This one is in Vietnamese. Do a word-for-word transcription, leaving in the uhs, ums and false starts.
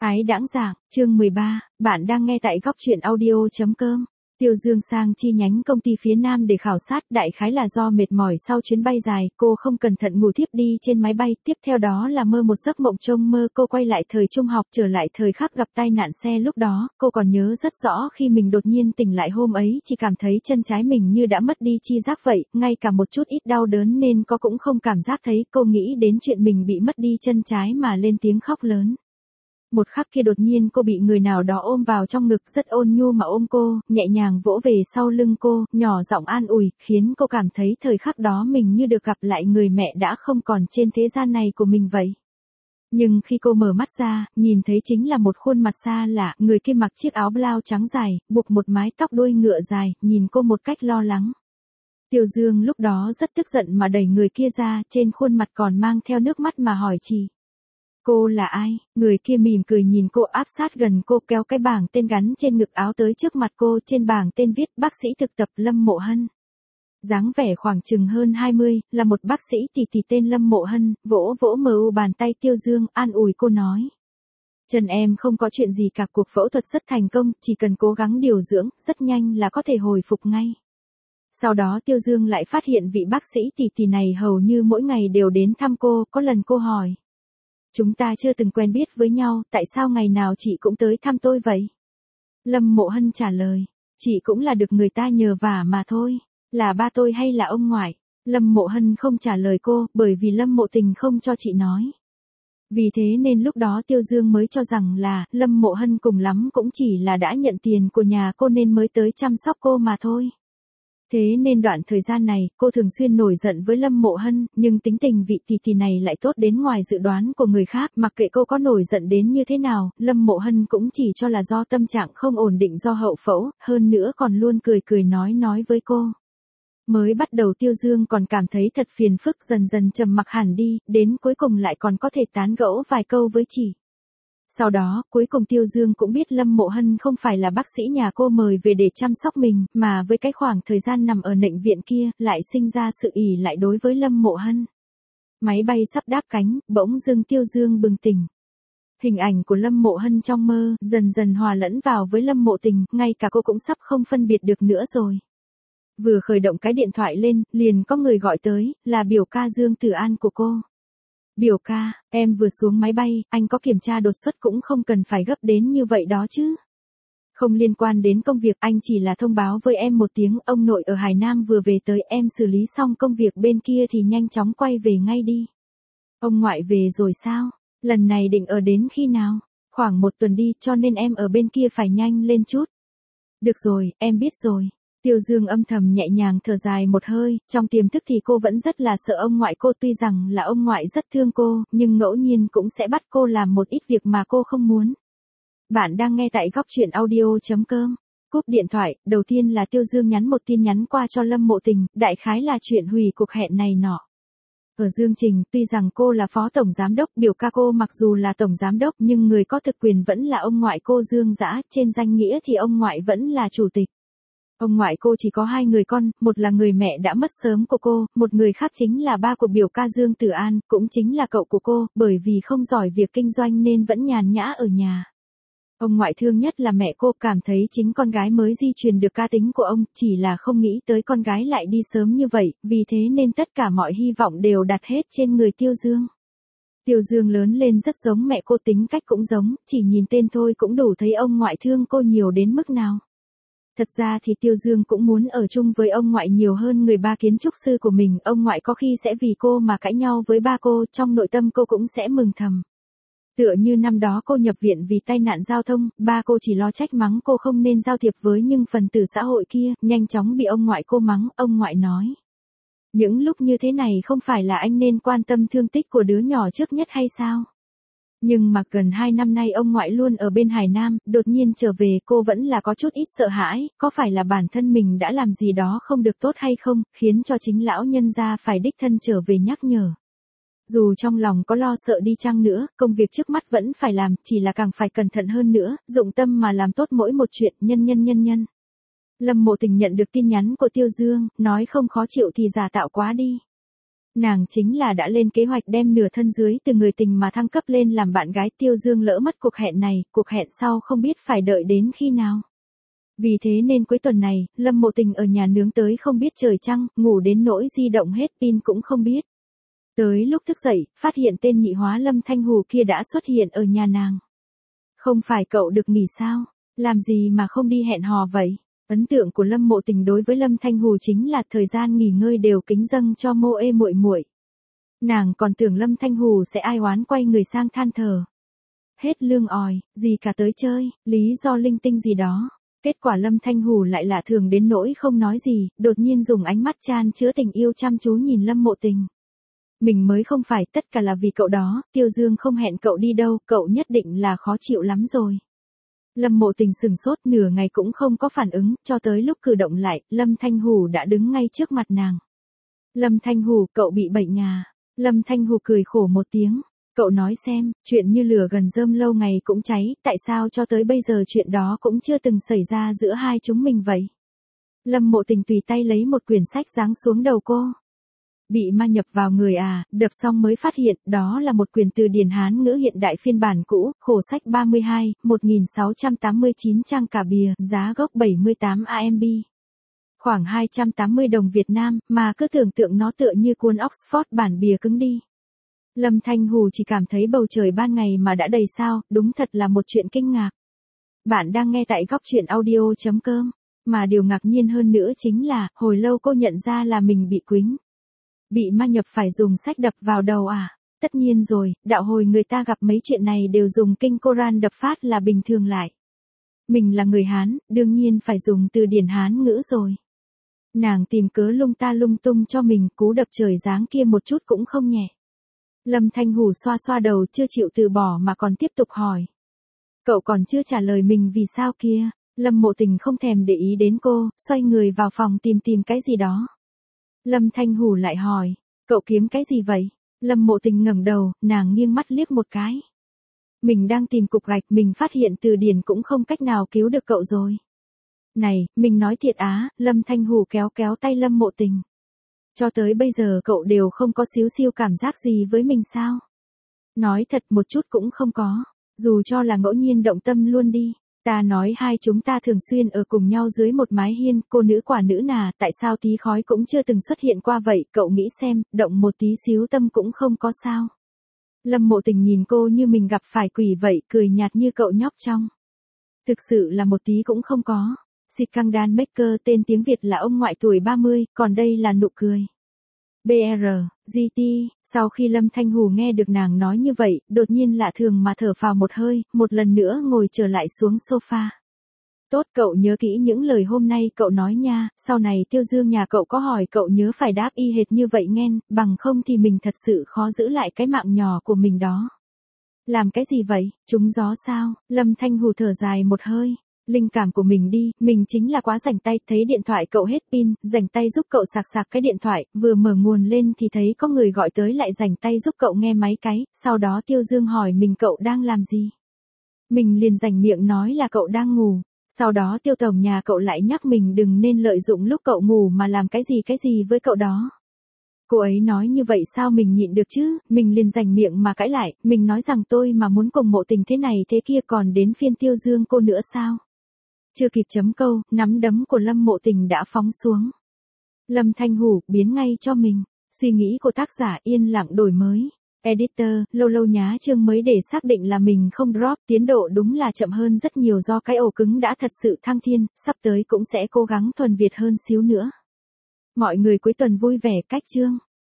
Ái đãng giảng, chương mười ba, bạn đang nghe tại góc truyện audio.com. Tiêu Dương sang chi nhánh công ty phía Nam để khảo sát, đại khái là do mệt mỏi sau chuyến bay dài, cô không cẩn thận ngủ thiếp đi trên máy bay, tiếp theo đó là mơ một giấc mộng trông mơ cô quay lại thời trung học, trở lại thời khắc gặp tai nạn xe lúc đó, cô còn nhớ rất rõ khi mình đột nhiên tỉnh lại hôm ấy, chỉ cảm thấy chân trái mình như đã mất đi chi giác vậy, ngay cả một chút ít đau đớn nên có cũng không cảm giác thấy, cô nghĩ đến chuyện mình bị mất đi chân trái mà lên tiếng khóc lớn. Một khắc kia đột nhiên cô bị người nào đó ôm vào trong ngực, rất ôn nhu mà ôm cô, nhẹ nhàng vỗ về sau lưng cô, nhỏ giọng an ủi, khiến cô cảm thấy thời khắc đó mình như được gặp lại người mẹ đã không còn trên thế gian này của mình vậy. Nhưng khi cô mở mắt ra, nhìn thấy chính là một khuôn mặt xa lạ, người kia mặc chiếc áo blau trắng dài, buộc một mái tóc đuôi ngựa dài, nhìn cô một cách lo lắng. Tiêu Dương lúc đó rất tức giận mà đẩy người kia ra, trên khuôn mặt còn mang theo nước mắt mà hỏi chị. Cô là ai? Người kia mỉm cười nhìn cô, áp sát gần cô, kéo cái bảng tên gắn trên ngực áo tới trước mặt cô, trên bảng tên viết bác sĩ thực tập Lâm Mộ Hân. Dáng vẻ khoảng chừng hơn hai mươi, là một bác sĩ tỷ tỷ tên Lâm Mộ Hân, vỗ vỗ mờ u bàn tay Tiêu Dương, an ủi cô nói. Chân em không có chuyện gì cả, cuộc phẫu thuật rất thành công, chỉ cần cố gắng điều dưỡng, rất nhanh là có thể hồi phục ngay. Sau đó Tiêu Dương lại phát hiện vị bác sĩ tỷ tỷ này hầu như mỗi ngày đều đến thăm cô, có lần cô hỏi. Chúng ta chưa từng quen biết với nhau, tại sao ngày nào chị cũng tới thăm tôi vậy? Lâm Mộ Hân trả lời, chị cũng là được người ta nhờ vả mà thôi, là ba tôi hay là ông ngoại? Lâm Mộ Hân không trả lời cô, bởi vì Lâm Mộ Tình không cho chị nói. Vì thế nên lúc đó Tiêu Dương mới cho rằng là, Lâm Mộ Hân cùng lắm cũng chỉ là đã nhận tiền của nhà cô nên mới tới chăm sóc cô mà thôi. Thế nên đoạn thời gian này, cô thường xuyên nổi giận với Lâm Mộ Hân, nhưng tính tình vị tỷ tỷ này lại tốt đến ngoài dự đoán của người khác, mặc kệ cô có nổi giận đến như thế nào, Lâm Mộ Hân cũng chỉ cho là do tâm trạng không ổn định do hậu phẫu, hơn nữa còn luôn cười cười nói nói với cô. Mới bắt đầu Tiêu Dương còn cảm thấy thật phiền phức, dần dần trầm mặc hẳn đi, đến cuối cùng lại còn có thể tán gẫu vài câu với chị. Sau đó, cuối cùng Tiêu Dương cũng biết Lâm Mộ Hân không phải là bác sĩ nhà cô mời về để chăm sóc mình, mà với cái khoảng thời gian nằm ở nbệnh viện kia, lại sinh ra sự ỷ lại đối với Lâm Mộ Hân. Máy bay sắp đáp cánh, bỗng dưng Tiêu Dương bừng tỉnh. Hình ảnh của Lâm Mộ Hân trong mơ, dần dần hòa lẫn vào với Lâm Mộ Tình, ngay cả cô cũng sắp không phân biệt được nữa rồi. Vừa khởi động cái điện thoại lên, liền có người gọi tới, là biểu ca Dương Tử An của cô. Biểu ca, em vừa xuống máy bay, anh có kiểm tra đột xuất cũng không cần phải gấp đến như vậy đó chứ. Không liên quan đến công việc, anh chỉ là thông báo với em một tiếng, ông nội ở Hải Nam vừa về tới, em xử lý xong công việc bên kia thì nhanh chóng quay về ngay đi. Ông ngoại về rồi sao? Lần này định ở đến khi nào? Khoảng một tuần đi, cho nên em ở bên kia phải nhanh lên chút. Được rồi, em biết rồi. Tiêu Dương âm thầm nhẹ nhàng thở dài một hơi, trong tiềm thức thì cô vẫn rất là sợ ông ngoại cô, tuy rằng là ông ngoại rất thương cô, nhưng ngẫu nhiên cũng sẽ bắt cô làm một ít việc mà cô không muốn. Bạn đang nghe tại góc truyện audio.com. Cúp điện thoại, đầu tiên là Tiêu Dương nhắn một tin nhắn qua cho Lâm Mộ Tình, đại khái là chuyện hủy cuộc hẹn này nọ. Ở Dương Trình, tuy rằng cô là phó tổng giám đốc, biểu ca cô mặc dù là tổng giám đốc nhưng người có thực quyền vẫn là ông ngoại cô Dương Dã, trên danh nghĩa thì ông ngoại vẫn là chủ tịch. Ông ngoại cô chỉ có hai người con, một là người mẹ đã mất sớm của cô, một người khác chính là ba của biểu ca Dương Tử An, cũng chính là cậu của cô, bởi vì không giỏi việc kinh doanh nên vẫn nhàn nhã ở nhà. Ông ngoại thương nhất là mẹ cô, cảm thấy chính con gái mới di truyền được cá tính của ông, chỉ là không nghĩ tới con gái lại đi sớm như vậy, vì thế nên tất cả mọi hy vọng đều đặt hết trên người Tiêu Dương. Tiêu Dương lớn lên rất giống mẹ cô, tính cách cũng giống, chỉ nhìn tên thôi cũng đủ thấy ông ngoại thương cô nhiều đến mức nào. Thật ra thì Tiêu Dương cũng muốn ở chung với ông ngoại nhiều hơn người ba kiến trúc sư của mình, ông ngoại có khi sẽ vì cô mà cãi nhau với ba cô, trong nội tâm cô cũng sẽ mừng thầm. Tựa như năm đó cô nhập viện vì tai nạn giao thông, ba cô chỉ lo trách mắng cô không nên giao thiệp với những phần tử xã hội kia, nhanh chóng bị ông ngoại cô mắng, ông ngoại nói. Những lúc như thế này không phải là anh nên quan tâm thương tích của đứa nhỏ trước nhất hay sao? Nhưng mà gần hai năm nay ông ngoại luôn ở bên Hải Nam, đột nhiên trở về cô vẫn là có chút ít sợ hãi, có phải là bản thân mình đã làm gì đó không được tốt hay không, khiến cho chính lão nhân gia phải đích thân trở về nhắc nhở. Dù trong lòng có lo sợ đi chăng nữa, công việc trước mắt vẫn phải làm, chỉ là càng phải cẩn thận hơn nữa, dụng tâm mà làm tốt mỗi một chuyện, nhân nhân nhân nhân. Lâm Mộ Tình nhận được tin nhắn của Tiêu Dương, nói không khó chịu thì giả tạo quá đi. Nàng chính là đã lên kế hoạch đem nửa thân dưới từ người tình mà thăng cấp lên làm bạn gái. Tiêu Dương lỡ mất cuộc hẹn này, cuộc hẹn sau không biết phải đợi đến khi nào. Vì thế nên cuối tuần này, Lâm Mộ Tình ở nhà nướng tới không biết trời trăng, ngủ đến nỗi di động hết pin cũng không biết. Tới lúc thức dậy, phát hiện tên nhị hóa Lâm Thanh Hù kia đã xuất hiện ở nhà nàng. Không phải cậu được nghỉ sao? Làm gì mà không đi hẹn hò vậy? Ấn tượng của Lâm Mộ Tình đối với Lâm Thanh Hù chính là thời gian nghỉ ngơi đều kính dâng cho mô ê muội muội. Nàng còn tưởng Lâm Thanh Hù sẽ ai oán quay người sang than thở. Hết lương òi, gì cả tới chơi, lý do linh tinh gì đó. Kết quả Lâm Thanh Hù lại lạ thường đến nỗi không nói gì, đột nhiên dùng ánh mắt chan chứa tình yêu chăm chú nhìn Lâm Mộ Tình. Mình mới không phải, tất cả là vì cậu đó, Tiêu Dương không hẹn cậu đi đâu, cậu nhất định là khó chịu lắm rồi. Lâm Mộ Tình sừng sốt nửa ngày cũng không có phản ứng, cho tới lúc cử động lại, Lâm Thanh Hù đã đứng ngay trước mặt nàng. Lâm Thanh Hù, cậu bị bệnh nhà. Lâm Thanh Hù cười khổ một tiếng. Cậu nói xem, chuyện như lửa gần rơm lâu ngày cũng cháy, tại sao cho tới bây giờ chuyện đó cũng chưa từng xảy ra giữa hai chúng mình vậy? Lâm Mộ Tình tùy tay lấy một quyển sách giáng xuống đầu cô. Bị ma nhập vào người à, đập xong mới phát hiện, đó là một quyển từ điển Hán ngữ hiện đại phiên bản cũ, khổ sách ba mươi hai, một nghìn sáu trăm tám mươi chín trang cả bìa, giá gốc bảy mươi tám a em bê. Khoảng hai trăm tám mươi đồng Việt Nam, mà cứ tưởng tượng nó tựa như cuốn Oxford bản bìa cứng đi. Lâm Thanh Hù chỉ cảm thấy bầu trời ban ngày mà đã đầy sao, đúng thật là một chuyện kinh ngạc. Bạn đang nghe tại góc truyện audio chấm com, mà điều ngạc nhiên hơn nữa chính là, hồi lâu cô nhận ra là mình bị quýnh. Bị ma nhập phải dùng sách đập vào đầu à? Tất nhiên rồi, đạo hồi người ta gặp mấy chuyện này đều dùng kinh Koran đập phát là bình thường lại. Mình là người Hán, đương nhiên phải dùng từ điển Hán ngữ rồi. Nàng tìm cớ lung ta lung tung cho mình, cú đập trời giáng kia một chút cũng không nhẹ. Lâm Thanh Hù xoa xoa đầu chưa chịu từ bỏ mà còn tiếp tục hỏi. Cậu còn chưa trả lời mình vì sao kia? Lâm Mộ Tình không thèm để ý đến cô, xoay người vào phòng tìm tìm cái gì đó. Lâm Thanh Hù lại hỏi, cậu kiếm cái gì vậy? Lâm Mộ Tình ngẩng đầu, nàng nghiêng mắt liếc một cái. Mình đang tìm cục gạch, mình phát hiện từ điển cũng không cách nào cứu được cậu rồi. Này, mình nói thiệt á, Lâm Thanh Hù kéo kéo tay Lâm Mộ Tình. Cho tới bây giờ cậu đều không có xíu xiu cảm giác gì với mình sao? Nói thật một chút cũng không có, dù cho là ngẫu nhiên động tâm luôn đi. Ta nói hai chúng ta thường xuyên ở cùng nhau dưới một mái hiên, cô nữ quả nữ nà, tại sao tí khói cũng chưa từng xuất hiện qua vậy, cậu nghĩ xem, động một tí xíu tâm cũng không có sao. Lâm Mộ Tình nhìn cô như mình gặp phải quỷ vậy, cười nhạt như cậu nhóc trong. Thực sự là một tí cũng không có. Sikandar Maker tên tiếng Việt là ông ngoại tuổi ba mươi, còn đây là nụ cười. bê rờ, giê tê, sau khi Lâm Thanh Hù nghe được nàng nói như vậy, đột nhiên lạ thường mà thở phào một hơi, một lần nữa ngồi trở lại xuống sofa. Tốt, cậu nhớ kỹ những lời hôm nay cậu nói nha, sau này Tiêu Dương nhà cậu có hỏi cậu nhớ phải đáp y hệt như vậy nghen, bằng không thì mình thật sự khó giữ lại cái mạng nhỏ của mình đó. Làm cái gì vậy, trúng gió sao? Lâm Thanh Hù thở dài một hơi. Linh cảm của mình đi, mình chính là quá rảnh tay, thấy điện thoại cậu hết pin, rảnh tay giúp cậu sạc sạc cái điện thoại, vừa mở nguồn lên thì thấy có người gọi tới lại rảnh tay giúp cậu nghe máy cái, sau đó Tiêu Dương hỏi mình cậu đang làm gì. Mình liền rảnh miệng nói là cậu đang ngủ, sau đó Tiêu tổng nhà cậu lại nhắc mình đừng nên lợi dụng lúc cậu ngủ mà làm cái gì cái gì với cậu đó. Cô ấy nói như vậy sao mình nhịn được chứ, mình liền rảnh miệng mà cãi lại, mình nói rằng tôi mà muốn cùng Mộ Tình thế này thế kia còn đến phiên Tiêu Dương cô nữa sao. Chưa kịp chấm câu, nắm đấm của Lâm Mộ Tình đã phóng xuống. Lâm Thanh Hù, biến ngay cho mình. Suy nghĩ của tác giả yên lặng đổi mới. Editor, lâu lâu nhá chương mới để xác định là mình không drop, tiến độ đúng là chậm hơn rất nhiều do cái ổ cứng đã thật sự thăng thiên, sắp tới cũng sẽ cố gắng thuần Việt hơn xíu nữa. Mọi người cuối tuần vui vẻ cách chương.